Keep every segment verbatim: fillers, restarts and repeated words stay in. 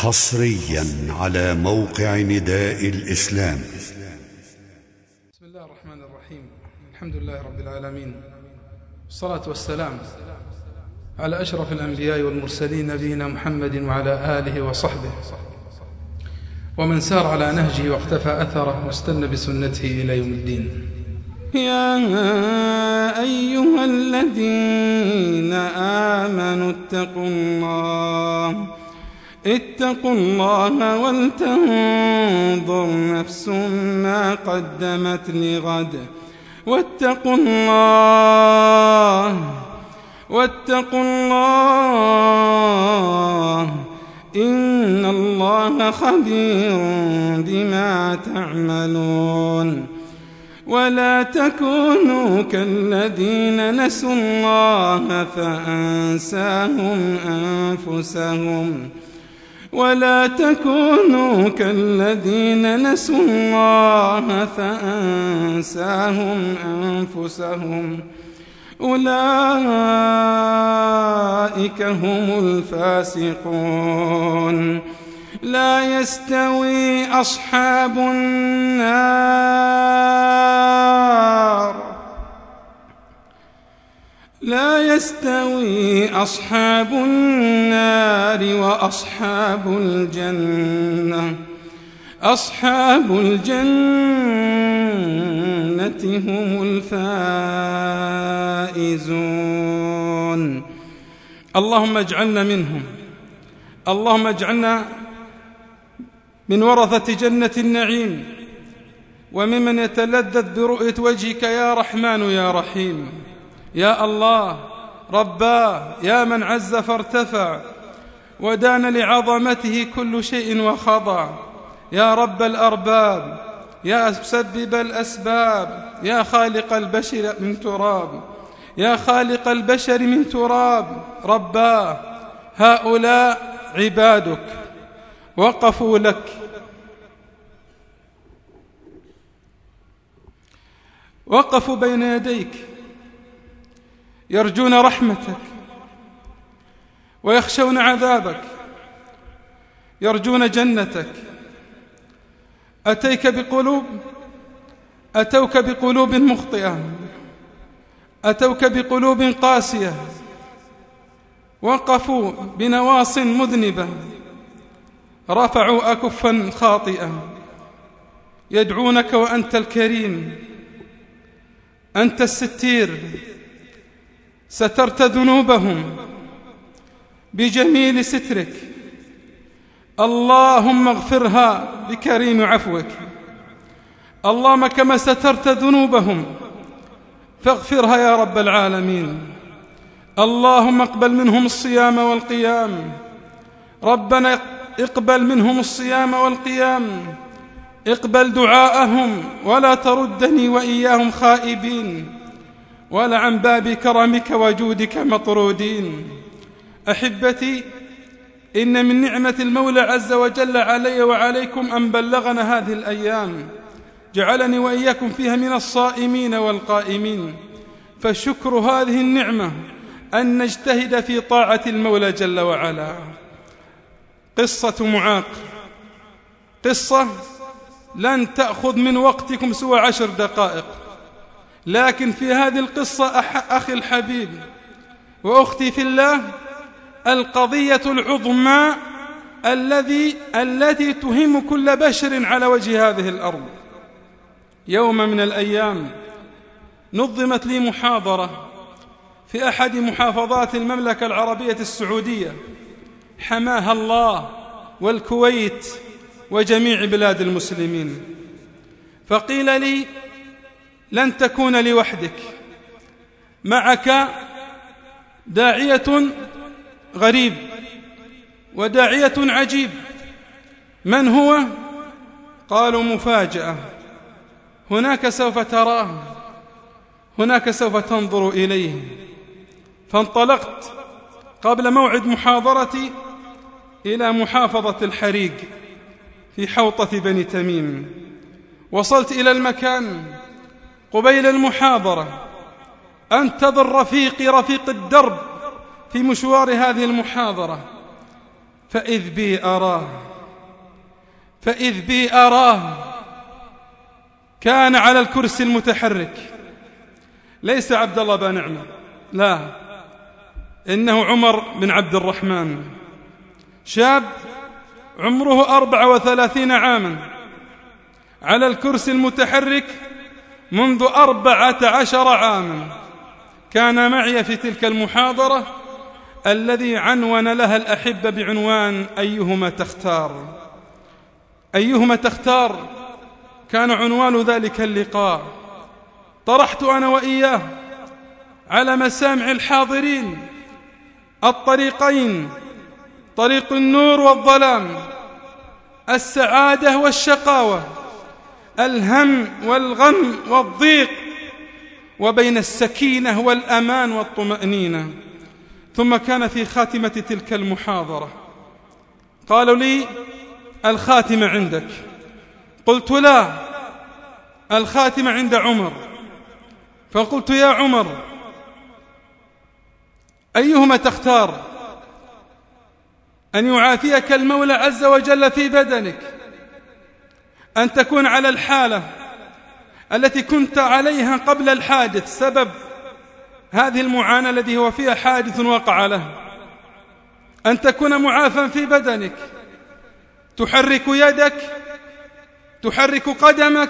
حصريا على موقع نداء الإسلام. بسم الله الرحمن الرحيم. الحمد لله رب العالمين، والصلاة والسلام على أشرف الأنبياء والمرسلين نبينا محمد وعلى آله وصحبه ومن سار على نهجه واقتفى أثره واستنى بسنته إلى يوم الدين. يا أيها الذين آمنوا اتقوا الله اتقوا الله ولتنظر نفس ما قدمت لغد واتقوا الله واتقوا الله إن الله خبير بما تعملون. ولا تكونوا كالذين نسوا الله فأنساهم أنفسهم ولا تكونوا كالذين نسوا الله فأنساهم أنفسهم أولئك هم الفاسقون. لا يستوي أصحاب النار لا يستوي أصحاب النار وأصحاب الجنة أصحاب الجنة هم الفائزون. اللهم اجعلنا منهم، اللهم اجعلنا من ورثة جنة النعيم وممن يتلذذ برؤية وجهك يا رحمن يا رحيم. يا الله رباه، يا من عز فارتفع ودان لعظمته كل شيء وخضع، يا رب الأرباب، يا مسبب الأسباب، يا خالق البشر من تراب يا خالق البشر من تراب. رباه، هؤلاء عبادك وقفوا لك وقفوا بين يديك يرجون رحمتك ويخشون عذابك، يرجون جنتك. أتيك بقلوب أتوك بقلوب مخطئة، أتوك بقلوب قاسية، وقفوا بنواص مذنبة، رفعوا أكفا خاطئة، يدعونك وأنت الكريم، أنت الستير، سترت ذنوبهم بجميل سترك. اللهم اغفرها بكريم عفوك. اللهم كما سترت ذنوبهم فاغفرها يا رب العالمين. اللهم اقبل منهم الصيام والقيام. ربنا اقبل منهم الصيام والقيام، اقبل دعاءهم ولا تردني وإياهم خائبين ولا عن باب كرمك وجودك مطرودين. أحبتي، إن من نعمة المولى عز وجل علي وعليكم أن بلغنا هذه الأيام، جعلني وإياكم فيها من الصائمين والقائمين. فالشكر هذه النعمة أن نجتهد في طاعة المولى جل وعلا. قصة معاق، قصة لن تأخذ من وقتكم سوى عشر دقائق، لكن في هذه القصة أخي الحبيب وأختي في الله القضية العظمى الذي التي تهم كل بشر على وجه هذه الأرض. يوم من الأيام نظمت لي محاضرة في أحد محافظات المملكة العربية السعودية حماها الله والكويت وجميع بلاد المسلمين. فقيل لي: لن تكون لوحدك، معك داعية غريب وداعية عجيب. من هو؟ قالوا: مفاجأة، هناك سوف تراه، هناك سوف تنظر إليه. فانطلقت قبل موعد محاضرتي إلى محافظة الحريق في حوطة بني تميم. وصلت إلى المكان قبيل المحاضرة، أنتظر رفيقي رفيق الدرب في مشوار هذه المحاضرة. فإذ بي أراه فإذ بي أراه كان على الكرسي المتحرك. ليس عبد الله بن نعمة، لا، إنه عمر بن عبد الرحمن، شاب عمره أربع وثلاثين عاما، على الكرسي المتحرك منذ أربعة عشر عاما. كان معي في تلك المحاضرة الذي عنون لها الأحبة بعنوان أيهما تختار. أيهما تختار كان عنوان ذلك اللقاء. طرحت أنا وإياه على مسامع الحاضرين الطريقين، طريق النور والظلام، السعادة والشقاوة، الهم والغم والضيق، وبين السكينة والأمان والطمأنينة. ثم كان في خاتمة تلك المحاضرة قالوا لي: الخاتمة عندك. قلت: لا، الخاتمة عند عمر. فقلت: يا عمر، أيهما تختار؟ أن يعافيك المولى عز وجل في بدنك، أن تكون على الحالة التي كنت عليها قبل الحادث سبب هذه المعاناة الذي هو فيها حادث وقع له، أن تكون معافى في بدنك، تحرك يدك، تحرك قدمك،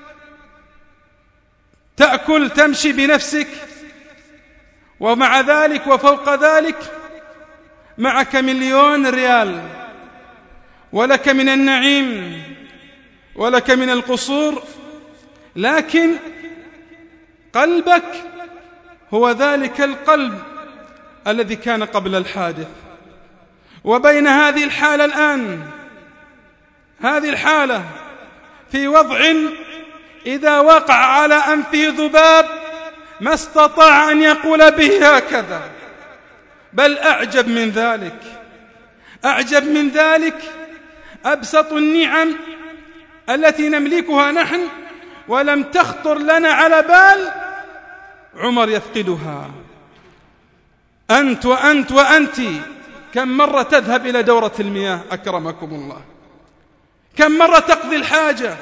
تأكل، تمشي بنفسك، ومع ذلك وفوق ذلك معك مليون ريال، ولك من النعيم ولك من القصور، لكن قلبك هو ذلك القلب الذي كان قبل الحادث. وبين هذه الحالة الآن، هذه الحالة في وضع إذا وقع على أنفه ذباب ما استطاع أن يقول به هكذا، بل أعجب من ذلك، أعجب من ذلك أبسط النعم التي نملكها نحن ولم تخطر لنا على بال عمر يفقدها. أنت وأنت وأنت كم مرة تذهب إلى دورة المياه أكرمكم الله؟ كم مرة تقضي الحاجة؟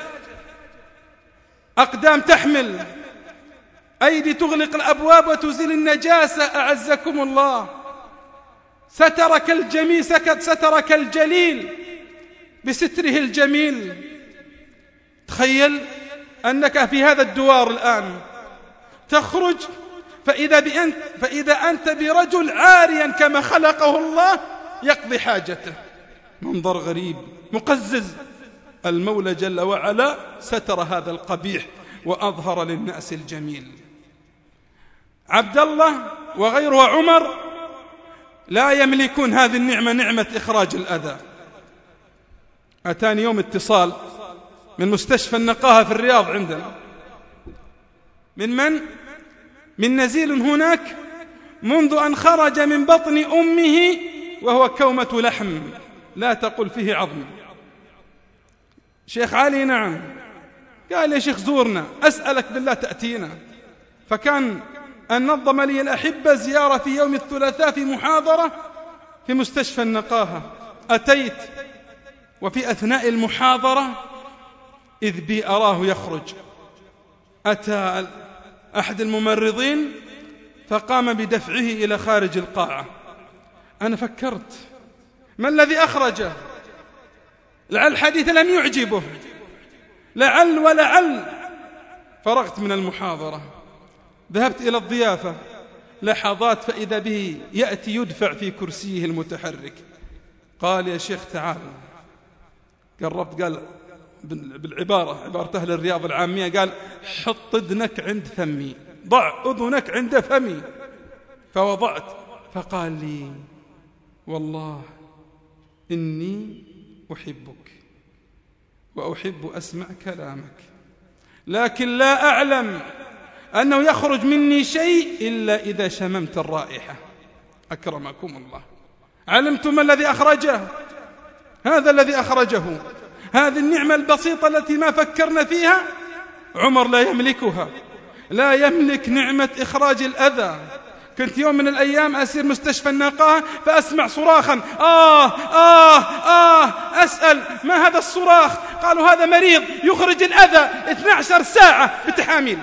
أقدام تحمل، أيدي تغلق الأبواب وتزيل النجاسة أعزكم الله. سترك الجميل سترك الجليل بستره الجميل. تخيل أنك في هذا الدوار الآن تخرج فإذا, بأنت فإذا أنت برجل عاريا كما خلقه الله يقضي حاجته. منظر غريب مقزز. المولى جل وعلا ستر هذا القبيح وأظهر للناس الجميل. عبد الله وغيره عمر لا يملكون هذه النعمة، نعمة إخراج الأذى. أتاني يوم اتصال من مستشفى النقاهة في الرياض عندنا، من من؟ من نزيل هناك منذ أن خرج من بطن أمه وهو كومة لحم لا تقل فيه عظم. شيخ علي: نعم. قال: يا شيخ زورنا، أسألك بالله تأتينا. فكان أن نظم لي الأحبة زيارة في يوم الثلاثاء في محاضرة في مستشفى النقاهة. أتيت وفي أثناء المحاضرة إذ بي أراه يخرج. أتى أحد الممرضين فقام بدفعه إلى خارج القاعة. أنا فكرت ما الذي أخرجه؟ لعل الحديث لم يعجبه، لعل ولعل. فرغت من المحاضرة، ذهبت إلى الضيافة، لحظات فإذا به يأتي يدفع في كرسيه المتحرك. قال: يا شيخ تعال. قربت، قال بالعبارة عبارة أهل الرياض العامية، قال: حط أذنك عند فمي، ضع أذنك عند فمي. فوضعت. فقال لي: والله إني أحبك وأحب أسمع كلامك، لكن لا أعلم أنه يخرج مني شيء إلا إذا شممت الرائحة. أكرمكم الله. علمتم ما الذي أخرجه؟ هذا الذي أخرجه، هذه النعمة البسيطة التي ما فكرنا فيها. عمر لا يملكها، لا يملك نعمة إخراج الأذى. كنت يوم من الأيام أسير مستشفى النقاهة فأسمع صراخا آه آه آه أسأل ما هذا الصراخ؟ قالوا هذا مريض يخرج الأذى اثنتي عشرة ساعة بتحاميل.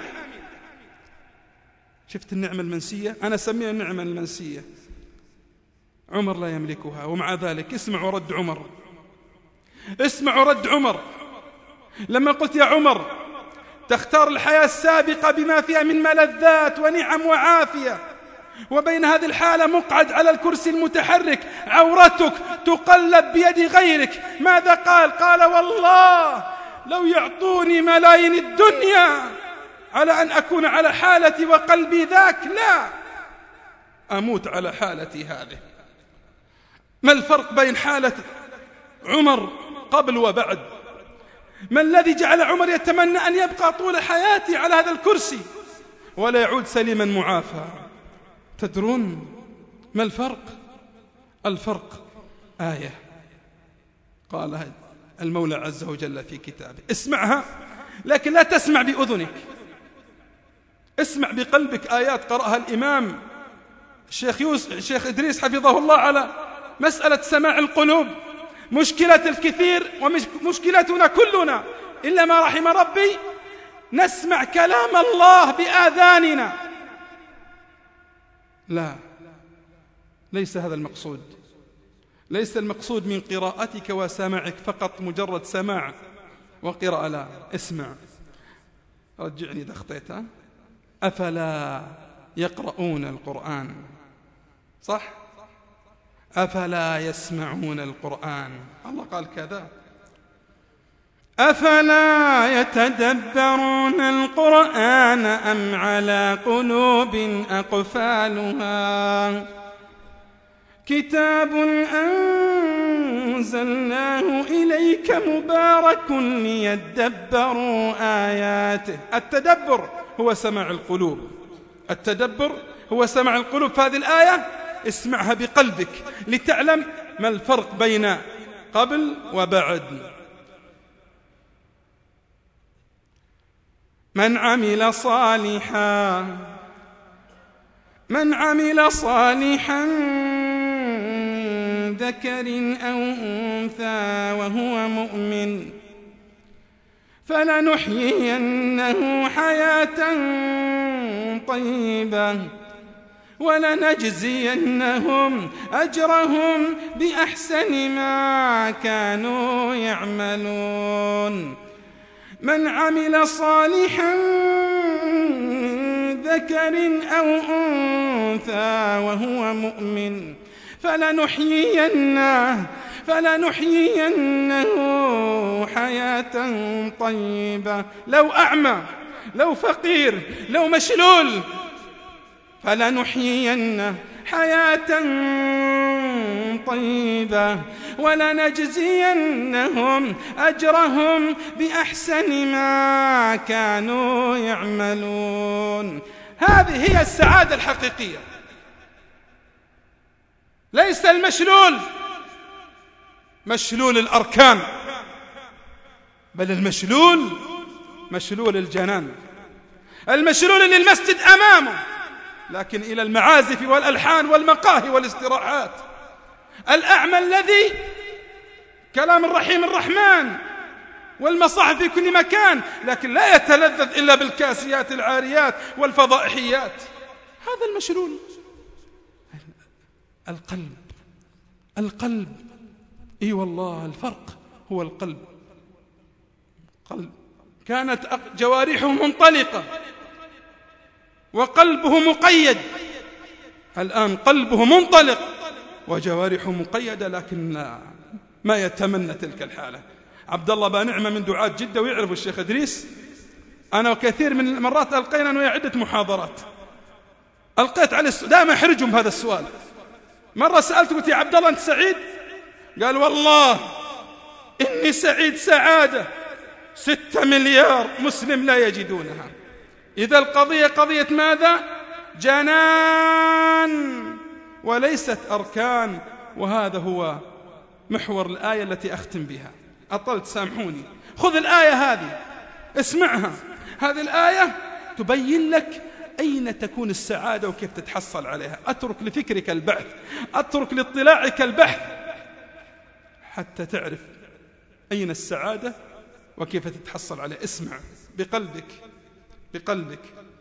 شفت النعمة المنسية؟ أنا أسميها النعمة المنسية. عمر لا يملكها، ومع ذلك اسمعوا رد عمر، اسمعوا رد عمر لما قلت يا عمر تختار الحياة السابقة بما فيها من ملذات ونعم وعافية، وبين هذه الحالة مقعد على الكرسي المتحرك عورتك تقلب بيد غيرك. ماذا قال؟ قال والله لو يعطوني ملايين الدنيا على أن أكون على حالتي وقلبي ذاك لا أموت على حالتي هذه. ما الفرق بين حالة عمر قبل وبعد؟ ما الذي جعل عمر يتمنى أن يبقى طول حياتي على هذا الكرسي ولا يعود سليما معافى؟ تدرون ما الفرق؟ الفرق آية قالها المولى عز وجل في كتابه، اسمعها لكن لا تسمع بأذنك، اسمع بقلبك. آيات قرأها الإمام الشيخ يوسف الشيخ إدريس حفظه الله على مسألة سماع القلوب. مشكلة الكثير ومشكلتنا كلنا إلا ما رحم ربي نسمع كلام الله بآذاننا. لا، ليس هذا المقصود، ليس المقصود من قراءتك وسماعك فقط مجرد سماع وقراءة، لا، اسمع. رجعني إذا أخطيتها. أفلا يقرؤون القرآن؟ صح؟ أفلا يسمعون القرآن؟ الله قال كذا. أفلا يتدبرون القرآن أم على قلوب أقفالها كتاب أنزلناه إليك مبارك ليدبروا آياته. التدبر هو سماع القلوب، التدبر هو سماع القلوب. فهذه الآية اسمعها بقلبك لتعلم ما الفرق بين قبل وبعد. من عمل صالحا من عمل صالحا ذكر أو أنثى وهو مؤمن فلنحيينه حياة طيبة ولنجزينهم أجرهم بأحسن ما كانوا يعملون. من عمل صالحا ذكر أو أنثى وهو مؤمن فلنحيينه فلنحيينه حياة طيبة. لو أعمى، لو فقير، لو مشلول، فلنحيينه حياة طيبة ولنجزينهم أجرهم بأحسن ما كانوا يعملون. هذه هي السعادة الحقيقية، ليس المشلول مشلول الأركان، بل المشلول مشلول الجنان، المشلول اللي المسجد أمامه لكن إلى المعازف والألحان والمقاهي والاستراحات. الأعمى الذي كلام الرحيم الرحمن والمصاحف في كل مكان لكن لا يتلذذ إلا بالكاسيات العاريات والفضائحيات. هذا المشلول. القلب، القلب، اي والله الفرق هو القلب. قلب كانت جوارحه منطلقة وقلبه مقيد، الآن قلبه منطلق وجوارحه مقيدة لكن لا ما يتمنى تلك الحالة. عبد الله بن نعمة من دعاة جدة ويعرف الشيخ إدريس، أنا وكثير من المرات ألقينا أنه عدة محاضرات، ألقيت عليه دائما أحرجهم بهذا السؤال. مرة سألته قلت يا عبد الله أنت سعيد؟ قال والله إني سعيد سعادة ستة مليار مسلم لا يجدونها. إذا القضية قضية ماذا؟ جنان وليست أركان. وهذا هو محور الآية التي أختم بها. أطلت سامحوني. خذ الآية هذه اسمعها. هذه الآية تبين لك أين تكون السعادة وكيف تتحصل عليها. أترك لفكرك البحث، أترك لاطلاعك البحث حتى تعرف أين السعادة وكيف تتحصل عليها. اسمع بقلبك بقلبك.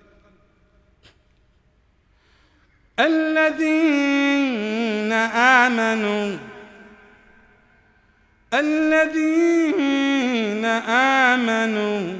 الذين آمنوا الذين آمنوا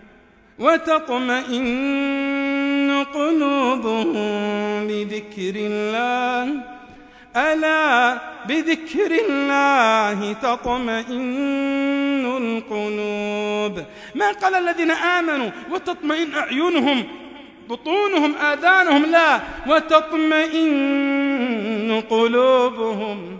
وتطمئن قلوبهم بذكر الله ألا بذكر الله تطمئن القلوب. ما قال الذين آمنوا وتطمئن أعينهم بطونهم آذانهم، لا، وتطمئن قلوبهم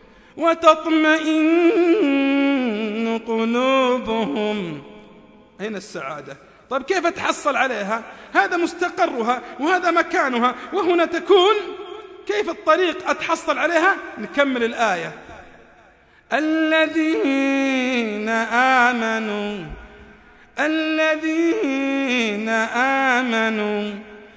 وتطمئن قلوبهم. أين السعادة؟ طيب كيف تحصل عليها؟ هذا مستقرها وهذا مكانها وهنا تكون. كيف الطريق أتحصل عليها؟ نكمل الآية. الذين آمنوا الذين آمنوا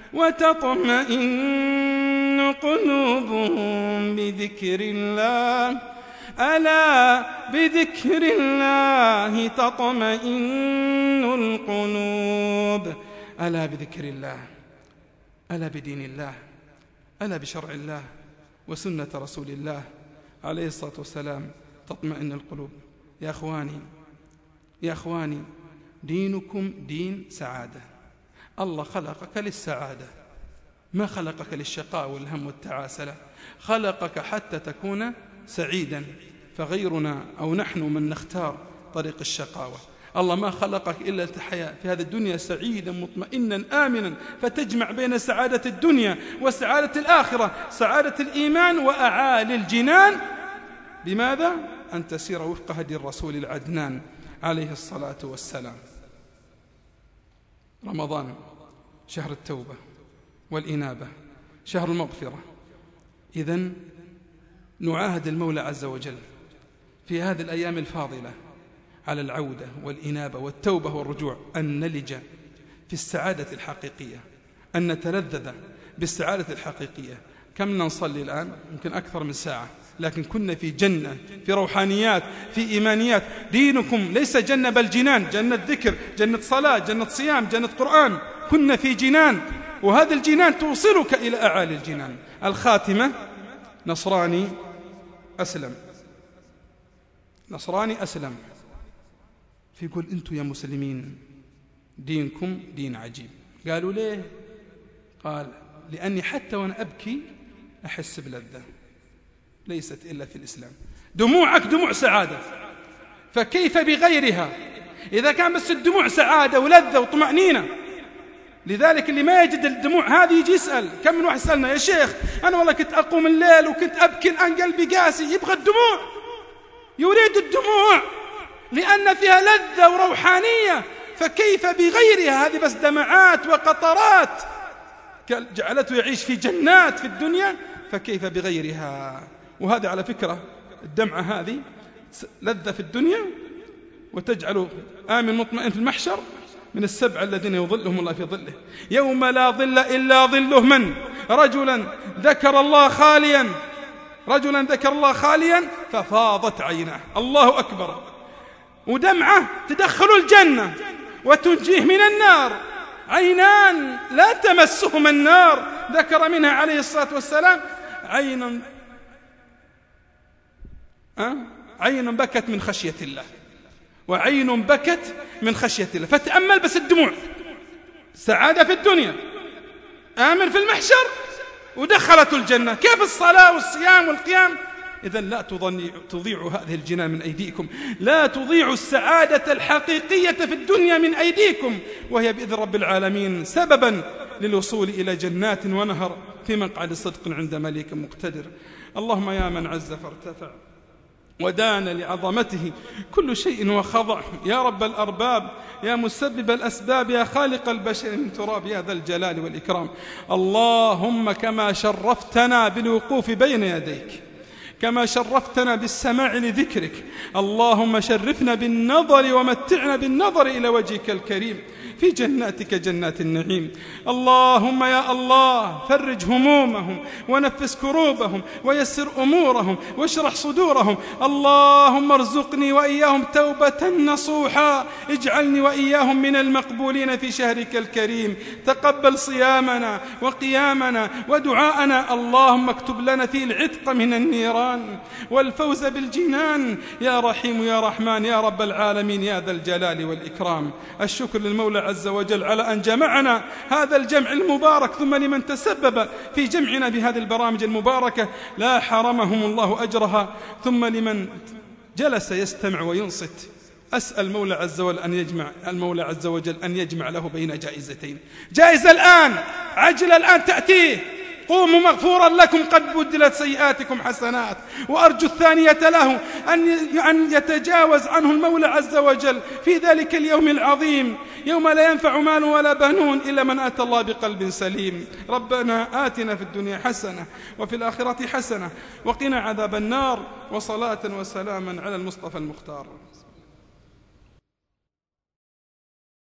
وتطمئن قلوبهم بذكر الله ألا بذكر الله تطمئن القلوب. ألا بذكر الله، ألا بدين الله، ألا بشرع الله وسنة رسول الله عليه الصلاة والسلام تطمئن القلوب. يا أخواني يا أخواني دينكم دين سعادة. الله خلقك للسعادة، ما خلقك للشقاء والهم والتعاسة، خلقك حتى تكون سعيدا. فغيرنا أو نحن من نختار طريق الشقاوة. الله ما خلقك إلا لتحيا في هذه الدنيا سعيدا مطمئنا آمنا، فتجمع بين سعادة الدنيا وسعادة الآخرة، سعادة الإيمان وأعالي الجنان. بماذا؟ أن تسير وفق هدي الرسول العدنان عليه الصلاة والسلام. رمضان شهر التوبة والإنابة، شهر المغفرة. إذن نعاهد المولى عز وجل في هذه الأيام الفاضلة على العودة والإنابة والتوبة والرجوع، أن نلج في السعادة الحقيقية، أن نتلذذ بالسعادة الحقيقية. كم نصلي الآن؟ يمكن أكثر من ساعة، لكن كنا في جنة، في روحانيات، في إيمانيات. دينكم ليس جنة بل جنان، جنة ذكر، جنة صلاة، جنة صيام، جنة قرآن. كنا في جنان، وهذا الجنان توصلك إلى أعالي الجنان. الخاتمة: نصراني أسلم نصراني أسلم فيقول أنتم يا مسلمين دينكم دين عجيب. قالوا ليه؟ قال لأني حتى وأنا أبكي أحس بلذة ليست إلا في الإسلام. دموعك دموع سعادة، فكيف بغيرها؟ إذا كان بس الدموع سعادة ولذة وطمأنينة. لذلك اللي ما يجد الدموع هذه يجي يسأل. كم من واحد سألنا: يا شيخ أنا والله كنت أقوم الليل وكنت أبكي الآن قلبي قاسي. يبغى الدموع، يريد الدموع لأن فيها لذة وروحانية. فكيف بغيرها؟ هذه بس دمعات وقطرات جعلته يعيش في جنات في الدنيا، فكيف بغيرها؟ وهذا على فكرة الدمعة هذه لذة في الدنيا وتجعله آمن مطمئن في المحشر، من السبع الذين يظلهم الله في ظله يوم لا ظل إلا ظله. من؟ رجلا ذكر الله خاليا رجلا ذكر الله خاليا ففاضت عيناه. الله أكبر. ودمعة تدخل الجنة وتنجيه من النار. عينان لا تمسهما النار، ذكر منها عليه الصلاة والسلام عين أه؟ عين بكت من خشية الله، وعين بكت من خشية الله. فتأمل بس الدموع، سعادة في الدنيا، آمن في المحشر، ودخلت الجنة. كيف الصلاة والصيام والقيام؟ إذن لا تضيعوا هذه الجنان من أيديكم، لا تضيعوا السعادة الحقيقية في الدنيا من أيديكم، وهي بإذن رب العالمين سببا للوصول إلى جنات ونهر في مقعد صدق عند مليك مقتدر. اللهم يا من عز فارتفع ودان لعظمته كل شيء وخضع، يا رب الأرباب، يا مسبب الأسباب، يا خالق البشر من تراب، يا ذا الجلال والإكرام. اللهم كما شرفتنا بالوقوف بين يديك، كما شرفتنا بالسماع لذكرك، اللهم شرفنا بالنظر ومتعنا بالنظر إلى وجهك الكريم. في جناتك جنات النعيم. اللهم يا الله فرج همومهم ونفس كروبهم ويسر أمورهم واشرح صدورهم. اللهم ارزقني وإياهم توبة نصوحا، اجعلني وإياهم من المقبولين في شهرك الكريم. تقبل صيامنا وقيامنا ودعاءنا. اللهم اكتب لنا فيه العتق من النيران والفوز بالجنان يا رحيم يا رحمن يا رب العالمين يا ذا الجلال والإكرام. الشكر للمولى عز وجل على أن جمعنا هذا الجمع المبارك، ثم لمن تسبب في جمعنا بهذه البرامج المباركة لا حرمهم الله أجرها، ثم لمن جلس يستمع وينصت. أسأل المولى عز وجل أن يجمع المولى عز وجل أن يجمع له بين جائزتين: جائزة الآن عجل الآن تأتيه، قوموا مغفورا لكم قد بدلت سيئاتكم حسنات، وأرجو الثانية له أن يتجاوز عنه المولى عز وجل في ذلك اليوم العظيم يوم لا ينفع مال ولا بنون إلا من أتى الله بقلب سليم. ربنا آتنا في الدنيا حسنة وفي الآخرة حسنة وقنا عذاب النار، وصلاة وسلاما على المصطفى المختار.